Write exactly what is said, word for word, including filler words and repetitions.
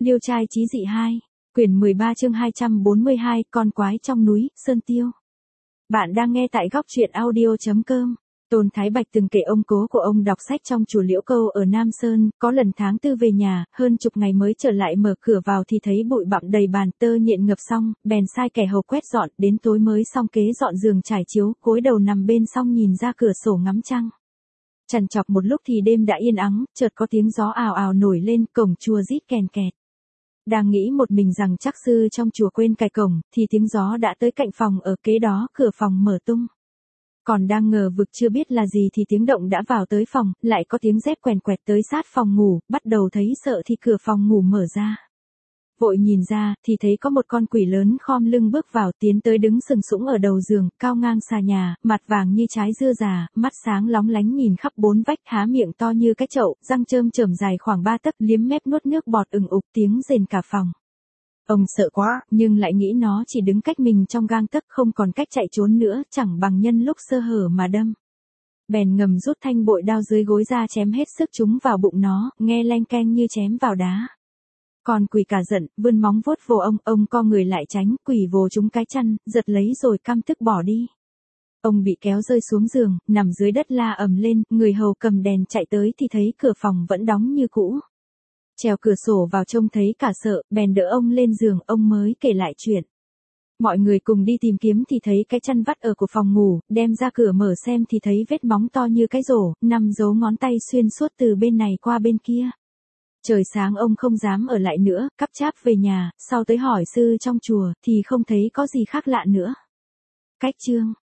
Liêu trai chí dị hai, quyển mười ba chương hai trăm bốn mươi hai, con quái trong núi, Sơn Tiêu. Bạn đang nghe tại góc truyện audio chấm com. Tôn Thái Bạch từng kể ông cố của ông đọc sách trong chùa Liễu Câu ở Nam Sơn, có lần tháng tư về nhà, hơn chục ngày mới trở lại mở cửa vào thì thấy bụi bặm đầy bàn, tơ nhện ngập xong, bèn sai kẻ hầu quét dọn, đến tối mới xong kế dọn giường trải chiếu, gối đầu nằm bên xong nhìn ra cửa sổ ngắm trăng. Trằn trọc một lúc thì đêm đã yên ắng, chợt có tiếng gió ào ào nổi lên, cổng chùa rít kèn kẹt. Đang nghĩ một mình rằng chắc sư trong chùa quên cài cổng, thì tiếng gió đã tới cạnh phòng ở kế đó, cửa phòng mở tung. Còn đang ngờ vực chưa biết là gì thì tiếng động đã vào tới phòng, lại có tiếng dép quèn quẹt tới sát phòng ngủ, bắt đầu thấy sợ thì cửa phòng ngủ mở ra. Vội nhìn ra, thì thấy có một con quỷ lớn khom lưng bước vào, tiến tới đứng sừng sững ở đầu giường, cao ngang xà nhà, mặt vàng như trái dưa già, mắt sáng lóng lánh nhìn khắp bốn vách, há miệng to như cái chậu, răng trơm chởm dài khoảng ba tấc, liếm mép nuốt nước bọt ừng ục, tiếng rền cả phòng. Ông sợ quá, nhưng lại nghĩ nó chỉ đứng cách mình trong gang tấc, không còn cách chạy trốn nữa, chẳng bằng nhân lúc sơ hở mà đâm. Bèn ngầm rút thanh bội đao dưới gối ra chém hết sức chúng vào bụng nó, nghe leng keng như chém vào đá. Còn quỷ cả giận, vươn móng vuốt vồ ông, ông co người lại tránh, quỷ vồ trúng cái chân, giật lấy rồi căm tức bỏ đi. Ông bị kéo rơi xuống giường, nằm dưới đất la ầm lên, người hầu cầm đèn chạy tới thì thấy cửa phòng vẫn đóng như cũ. Trèo cửa sổ vào trông thấy cả sợ, bèn đỡ ông lên giường, ông mới kể lại chuyện. Mọi người cùng đi tìm kiếm thì thấy cái chăn vắt ở của phòng ngủ, đem ra cửa mở xem thì thấy vết móng to như cái rổ, nằm dấu ngón tay xuyên suốt từ bên này qua bên kia. Trời sáng ông không dám ở lại nữa, cắp cháp về nhà, sau tới hỏi sư trong chùa, thì không thấy có gì khác lạ nữa. Cách chương